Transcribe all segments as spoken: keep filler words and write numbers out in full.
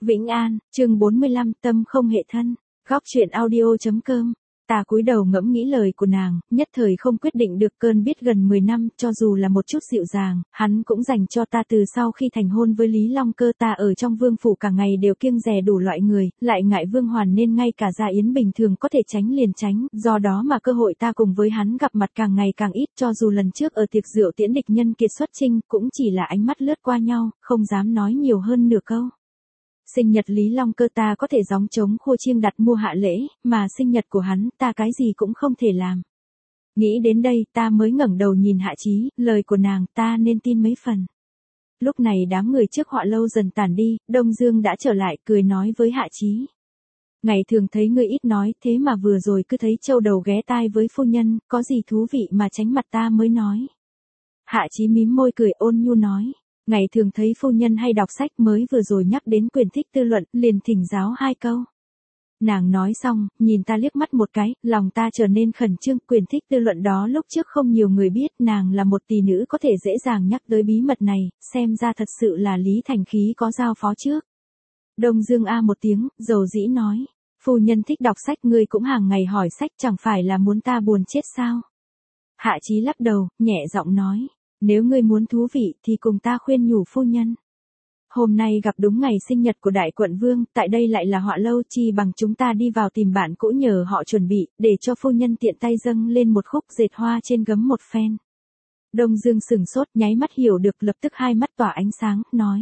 Vĩnh An, chương bốn mươi lăm, tâm không hệ thân. Góc truyện audio.com. Ta cúi đầu ngẫm nghĩ lời của nàng, nhất thời không quyết định được. Cơn biết gần mười năm, cho dù là một chút dịu dàng, hắn cũng dành cho ta từ sau khi thành hôn với Lý Long Cơ. Ta ở trong vương phủ cả ngày đều kiêng dè đủ loại người, lại ngại Vương Hoàn nên ngay cả Gia Yến bình thường có thể tránh liền tránh, do đó mà cơ hội ta cùng với hắn gặp mặt càng ngày càng ít. Cho dù lần trước ở tiệc rượu tiễn địch nhân kiệt xuất chinh, cũng chỉ là ánh mắt lướt qua nhau, không dám nói nhiều hơn nửa câu. Sinh nhật Lý Long Cơ ta có thể gióng trống khua chiêng đặt mua hạ lễ, mà sinh nhật của hắn ta cái gì cũng không thể làm. Nghĩ đến đây ta mới ngẩng đầu nhìn Hạ Chí, lời của nàng ta nên tin mấy phần. Lúc này đám người trước họ lâu dần tản đi, Đông Dương đã trở lại cười nói với Hạ Chí. Ngày thường thấy ngươi ít nói, thế mà vừa rồi cứ thấy châu đầu ghé tai với phu nhân, có gì thú vị mà tránh mặt ta mới nói. Hạ Chí mím môi cười ôn nhu nói. Ngày thường thấy phu nhân hay đọc sách, mới vừa rồi nhắc đến quyền thích tư luận, liền thỉnh giáo hai câu. Nàng nói xong, nhìn ta liếc mắt một cái, lòng ta trở nên khẩn trương. Quyền thích tư luận đó lúc trước không nhiều người biết, nàng là một tỷ nữ có thể dễ dàng nhắc tới bí mật này, xem ra thật sự là Lý Thành Khí có giao phó trước. Đông Dương a một tiếng, dầu dĩ nói, phu nhân thích đọc sách, ngươi cũng hàng ngày hỏi sách, chẳng phải là muốn ta buồn chết sao? Hạ Chí lắc đầu, nhẹ giọng nói. Nếu ngươi muốn thú vị thì cùng ta khuyên nhủ phu nhân. Hôm nay gặp đúng ngày sinh nhật của đại quận vương, tại đây lại là họ lâu, chi bằng chúng ta đi vào tìm bạn cũ nhờ họ chuẩn bị, để cho phu nhân tiện tay dâng lên một khúc dệt hoa trên gấm một phen. Đông Dương sừng sốt, nháy mắt hiểu được, lập tức hai mắt tỏa ánh sáng, nói.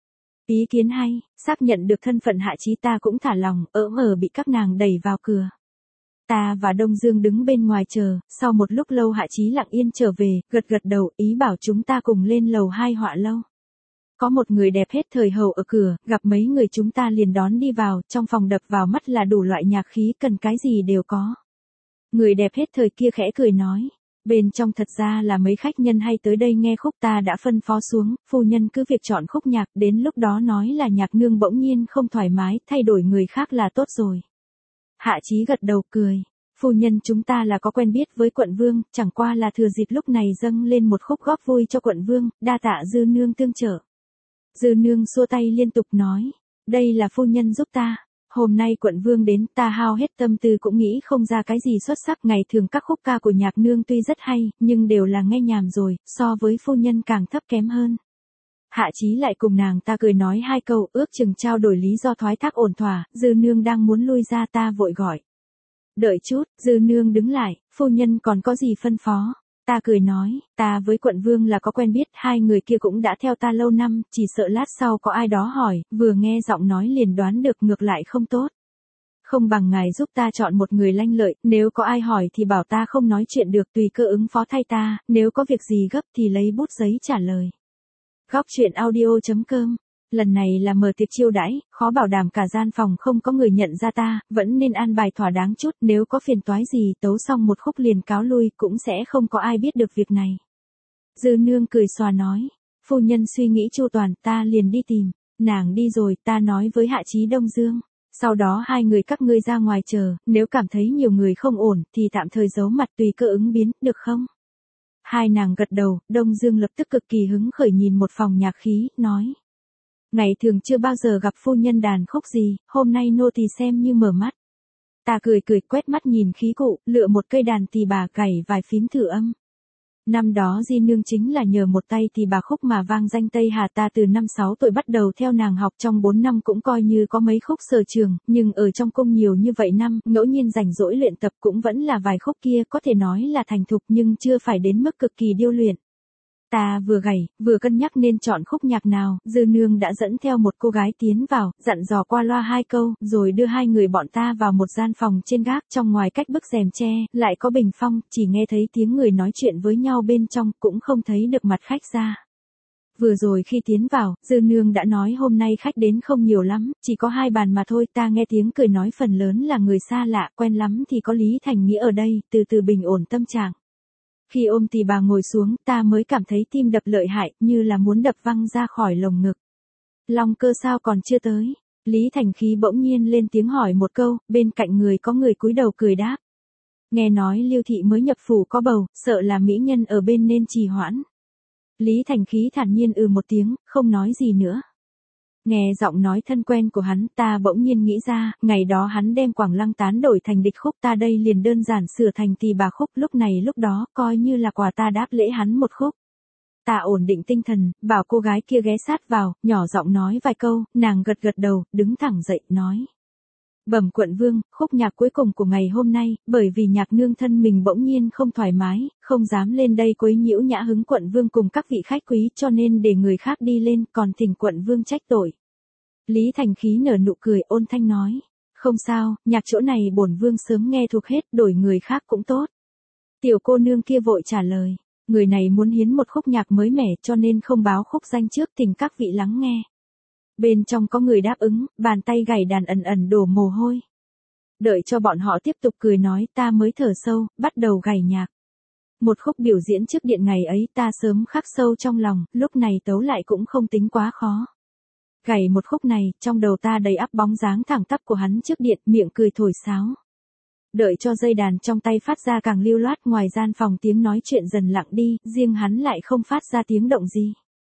Ý kiến hay, xác nhận được thân phận Hạ Chí ta cũng thả lòng, ỡm ở bị các nàng đẩy vào cửa. Ta và Đông Dương đứng bên ngoài chờ, sau một lúc lâu Hạ Chí lặng yên trở về, gật gật đầu, ý bảo chúng ta cùng lên lầu hai họa lâu. Có một người đẹp hết thời hầu ở cửa, gặp mấy người chúng ta liền đón đi vào, trong phòng đập vào mắt là đủ loại nhạc khí, cần cái gì đều có. Người đẹp hết thời kia khẽ cười nói, bên trong thật ra là mấy khách nhân hay tới đây nghe khúc, ta đã phân phó xuống, phu nhân cứ việc chọn khúc nhạc, đến lúc đó nói là nhạc nương bỗng nhiên không thoải mái, thay đổi người khác là tốt rồi. Hạ Chí gật đầu cười, phu nhân chúng ta là có quen biết với quận vương, chẳng qua là thừa dịp lúc này dâng lên một khúc góp vui cho quận vương, đa tạ dư nương tương trợ. Dư nương xua tay liên tục nói, đây là phu nhân giúp ta, hôm nay quận vương đến, ta hao hết tâm tư cũng nghĩ không ra cái gì xuất sắc. Ngày thường các khúc ca của nhạc nương tuy rất hay, nhưng đều là nghe nhàm rồi, so với phu nhân càng thấp kém hơn. Hạ Chí lại cùng nàng ta cười nói hai câu, ước chừng trao đổi lý do thoái thác ổn thỏa, dư nương đang muốn lui ra, ta vội gọi. Đợi chút, dư nương đứng lại, phu nhân còn có gì phân phó? Ta cười nói, ta với quận vương là có quen biết, hai người kia cũng đã theo ta lâu năm, chỉ sợ lát sau có ai đó hỏi, vừa nghe giọng nói liền đoán được, ngược lại không tốt. Không bằng ngài giúp ta chọn một người lanh lợi, nếu có ai hỏi thì bảo ta không nói chuyện được, tùy cơ ứng phó thay ta, nếu có việc gì gấp thì lấy bút giấy trả lời. Góc truyện audio.com. Lần này là mở tiệc chiêu đãi, khó bảo đảm cả gian phòng không có người nhận ra ta, vẫn nên an bài thỏa đáng chút, nếu có phiền toái gì tấu xong một khúc liền cáo lui, cũng sẽ không có ai biết được việc này. Dư nương cười xòa nói, phu nhân suy nghĩ chu toàn, ta liền đi tìm. Nàng đi rồi, ta nói với Hạ Chí Đông Dương, sau đó hai người các ngươi ra ngoài chờ, nếu cảm thấy nhiều người không ổn thì tạm thời giấu mặt tùy cơ ứng biến, được không? Hai nàng gật đầu, Đông Dương lập tức cực kỳ hứng khởi nhìn một phòng nhạc khí, nói. Ngày thường chưa bao giờ gặp phu nhân đàn khúc gì, hôm nay nô tỳ xem như mở mắt. Ta cười cười quét mắt nhìn khí cụ, lựa một cây đàn tỳ bà cày vài phím thử âm. Năm đó Di Nương chính là nhờ một tay tỳ bà khúc mà vang danh Tây Hà, ta từ năm sáu tuổi bắt đầu theo nàng học, trong bốn năm cũng coi như có mấy khúc sở trường, nhưng ở trong cung nhiều như vậy năm, ngẫu nhiên rảnh rỗi luyện tập cũng vẫn là vài khúc kia, có thể nói là thành thục nhưng chưa phải đến mức cực kỳ điêu luyện. Ta vừa gảy, vừa cân nhắc nên chọn khúc nhạc nào, dư nương đã dẫn theo một cô gái tiến vào, dặn dò qua loa hai câu, rồi đưa hai người bọn ta vào một gian phòng trên gác, trong ngoài cách bức rèm tre, lại có bình phong, chỉ nghe thấy tiếng người nói chuyện với nhau bên trong, cũng không thấy được mặt khách ra. Vừa rồi khi tiến vào, dư nương đã nói hôm nay khách đến không nhiều lắm, chỉ có hai bàn mà thôi, ta nghe tiếng cười nói phần lớn là người xa lạ, quen lắm thì có Lý Thành Nghĩa ở đây, từ từ bình ổn tâm trạng. Khi ôm tỳ bà ngồi xuống, ta mới cảm thấy tim đập lợi hại, như là muốn đập văng ra khỏi lồng ngực. Long Cơ sao còn chưa tới? Lý Thành Khí bỗng nhiên lên tiếng hỏi một câu, bên cạnh người có người cúi đầu cười đáp. Nghe nói Lưu thị mới nhập phủ có bầu, sợ là mỹ nhân ở bên nên trì hoãn. Lý Thành Khí thản nhiên ừ một tiếng, không nói gì nữa. Nghe giọng nói thân quen của hắn, ta bỗng nhiên nghĩ ra, ngày đó hắn đem Quảng Lăng tán đổi thành địch khúc, ta đây liền đơn giản sửa thành tỳ bà khúc, lúc này lúc đó, coi như là quà ta đáp lễ hắn một khúc. Ta ổn định tinh thần, bảo cô gái kia ghé sát vào, nhỏ giọng nói vài câu, nàng gật gật đầu, đứng thẳng dậy, nói. Bẩm quận vương, khúc nhạc cuối cùng của ngày hôm nay, bởi vì nhạc nương thân mình bỗng nhiên không thoải mái, không dám lên đây quấy nhiễu nhã hứng quận vương cùng các vị khách quý cho nên để người khác đi lên, còn thỉnh quận vương trách tội. Lý Thành Khí nở nụ cười ôn thanh nói. Không sao, nhạc chỗ này bổn vương sớm nghe thuộc hết, đổi người khác cũng tốt. Tiểu cô nương kia vội trả lời. Người này muốn hiến một khúc nhạc mới mẻ cho nên không báo khúc danh trước, thỉnh các vị lắng nghe. Bên trong có người đáp ứng, bàn tay gảy đàn ẩn ẩn đổ mồ hôi. Đợi cho bọn họ tiếp tục cười nói, ta mới thở sâu, bắt đầu gảy nhạc. Một khúc biểu diễn trước điện ngày ấy ta sớm khắc sâu trong lòng, lúc này tấu lại cũng không tính quá khó. Gảy một khúc này, trong đầu ta đầy ắp bóng dáng thẳng tắp của hắn trước điện, miệng cười thổi sáo. Đợi cho dây đàn trong tay phát ra càng lưu loát, ngoài gian phòng tiếng nói chuyện dần lặng đi, riêng hắn lại không phát ra tiếng động gì.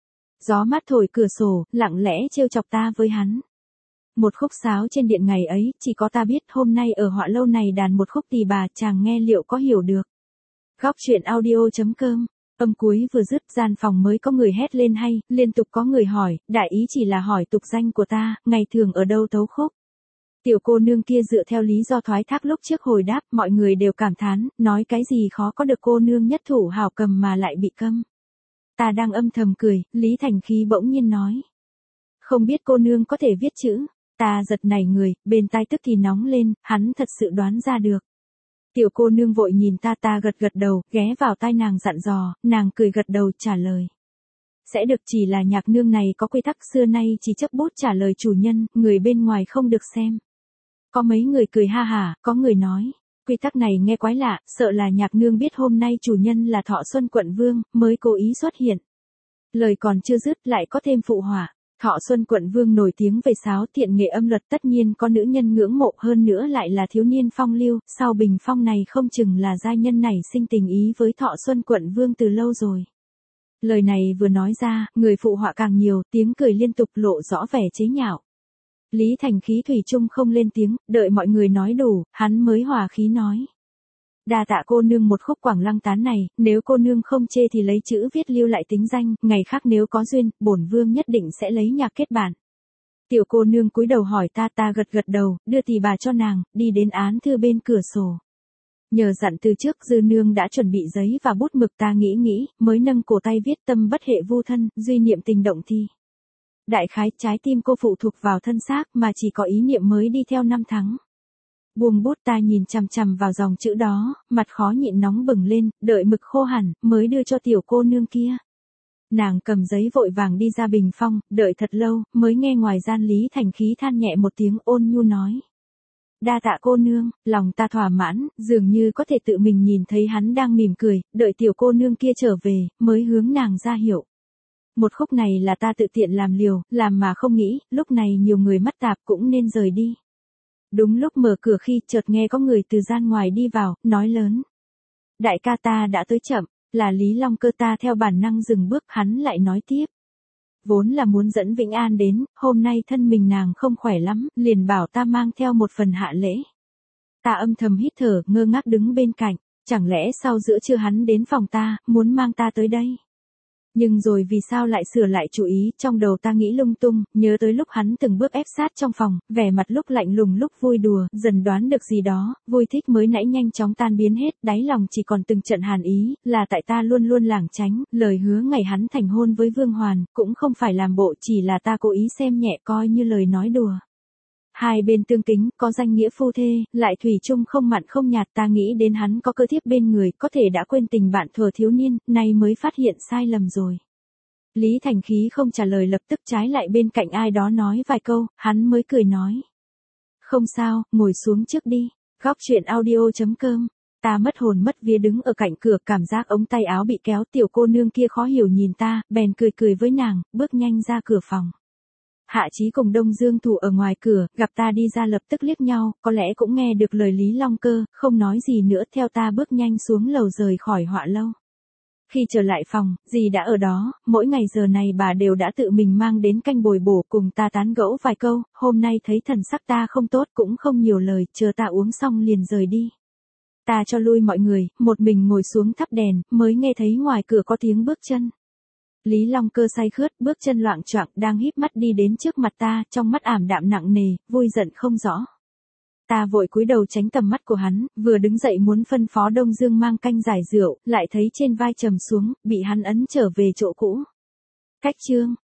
Gió mát thổi cửa sổ, lặng lẽ trêu chọc ta với hắn. Một khúc sáo trên điện ngày ấy, chỉ có ta biết, hôm nay ở họa lâu này đàn một khúc tỳ bà, chàng nghe liệu có hiểu được. Góc truyện audio chấm com. Âm cuối vừa dứt, gian phòng mới có người hét lên hay, liên tục có người hỏi, đại ý chỉ là hỏi tục danh của ta, ngày thường ở đâu tấu khúc. Tiểu cô nương kia dựa theo lý do thoái thác lúc trước hồi đáp, mọi người đều cảm thán, nói cái gì khó có được cô nương nhất thủ hảo cầm mà lại bị câm. Ta đang âm thầm cười, Lý Thành Khí bỗng nhiên nói. Không biết cô nương có thể viết chữ, ta giật nảy người, bên tai tức thì nóng lên, hắn thật sự đoán ra được. Tiểu cô nương vội nhìn ta ta gật gật đầu, ghé vào tai nàng dặn dò, nàng cười gật đầu trả lời. Sẽ được, chỉ là nhạc nương này có quy tắc xưa nay chỉ chấp bút trả lời chủ nhân, người bên ngoài không được xem. Có mấy người cười ha hả, có người nói, quy tắc này nghe quái lạ, sợ là nhạc nương biết hôm nay chủ nhân là Thọ Xuân quận vương, mới cố ý xuất hiện. Lời còn chưa dứt lại có thêm phụ họa. Thọ Xuân quận vương nổi tiếng về sáo thiện nghệ âm luật, tất nhiên có nữ nhân ngưỡng mộ, hơn nữa lại là thiếu niên phong lưu, sau bình phong này không chừng là giai nhân này sinh tình ý với Thọ Xuân quận vương từ lâu rồi. Lời này vừa nói ra, người phụ họa càng nhiều, tiếng cười liên tục lộ rõ vẻ chế nhạo. Lý Thành Khí thủy chung không lên tiếng, đợi mọi người nói đủ, hắn mới hòa khí nói. Đa tạ cô nương một khúc Quảng Lăng tán này, nếu cô nương không chê thì lấy chữ viết lưu lại tính danh, ngày khác nếu có duyên, bổn vương nhất định sẽ lấy nhạc kết bản. Tiểu cô nương cúi đầu hỏi ta ta gật gật đầu, đưa tỳ bà cho nàng, đi đến án thư bên cửa sổ. Nhờ dặn từ trước dư nương đã chuẩn bị giấy và bút mực, ta nghĩ nghĩ, mới nâng cổ tay viết tâm bất hệ vô thân, duy niệm tình động thi. Đại khái trái tim cô phụ thuộc vào thân xác mà chỉ có ý niệm mới đi theo năm tháng. Buông bút ta nhìn chằm chằm vào dòng chữ đó, mặt khó nhịn nóng bừng lên, đợi mực khô hẳn, mới đưa cho tiểu cô nương kia. Nàng cầm giấy vội vàng đi ra bình phong, đợi thật lâu, mới nghe ngoài gian Lý Thành Khí than nhẹ một tiếng ôn nhu nói. Đa tạ cô nương, lòng ta thỏa mãn, dường như có thể tự mình nhìn thấy hắn đang mỉm cười, đợi tiểu cô nương kia trở về, mới hướng nàng ra hiệu. Một khúc này là ta tự tiện làm liều, làm mà không nghĩ, lúc này nhiều người mắt tạp cũng nên rời đi. Đúng lúc mở cửa khi chợt nghe có người từ gian ngoài đi vào, nói lớn. Đại ca ta đã tới chậm, là Lý Long Cơ. Ta theo bản năng dừng bước, hắn lại nói tiếp. Vốn là muốn dẫn Vĩnh An đến, hôm nay thân mình nàng không khỏe lắm, liền bảo ta mang theo một phần hạ lễ. Ta âm thầm hít thở, ngơ ngác đứng bên cạnh, chẳng lẽ sau giữa trưa hắn đến phòng ta, muốn mang ta tới đây. Nhưng rồi vì sao lại sửa lại chủ ý, trong đầu ta nghĩ lung tung, nhớ tới lúc hắn từng bước ép sát trong phòng, vẻ mặt lúc lạnh lùng lúc vui đùa, dần đoán được gì đó, vui thích mới nãy nhanh chóng tan biến hết, đáy lòng chỉ còn từng trận hàn ý, là tại ta luôn luôn lảng tránh, lời hứa ngày hắn thành hôn với Vương Hoàn, cũng không phải làm bộ, chỉ là ta cố ý xem nhẹ coi như lời nói đùa. Hai bên tương kính, có danh nghĩa phu thê, lại thủy chung không mặn không nhạt, ta nghĩ đến hắn có cơ thiếp bên người, có thể đã quên tình bạn thuở thiếu niên, nay mới phát hiện sai lầm rồi. Lý Thành Khí không trả lời, lập tức trái lại bên cạnh ai đó nói vài câu, hắn mới cười nói. Không sao, ngồi xuống trước đi. Góc truyện audio chấm com. Ta mất hồn mất vía đứng ở cạnh cửa, cảm giác ống tay áo bị kéo, tiểu cô nương kia khó hiểu nhìn ta, bèn cười cười với nàng, bước nhanh ra cửa phòng. Hạ Chí cùng Đông Dương Thủ ở ngoài cửa, gặp ta đi ra lập tức liếc nhau, có lẽ cũng nghe được lời Lý Long Cơ, không nói gì nữa, theo ta bước nhanh xuống lầu rời khỏi họa lâu. Khi trở lại phòng, dì đã ở đó, mỗi ngày giờ này bà đều đã tự mình mang đến canh bồi bổ cùng ta tán gẫu vài câu, hôm nay thấy thần sắc ta không tốt cũng không nhiều lời, chờ ta uống xong liền rời đi. Ta cho lui mọi người, một mình ngồi xuống thắp đèn, mới nghe thấy ngoài cửa có tiếng bước chân. Lý Long Cơ say khướt, bước chân loạng choạng, đang híp mắt đi đến trước mặt ta, trong mắt ảm đạm nặng nề, vui giận không rõ. Ta vội cúi đầu tránh tầm mắt của hắn, vừa đứng dậy muốn phân phó Đông Dương mang canh giải rượu, lại thấy trên vai trầm xuống, bị hắn ấn trở về chỗ cũ. Cách chương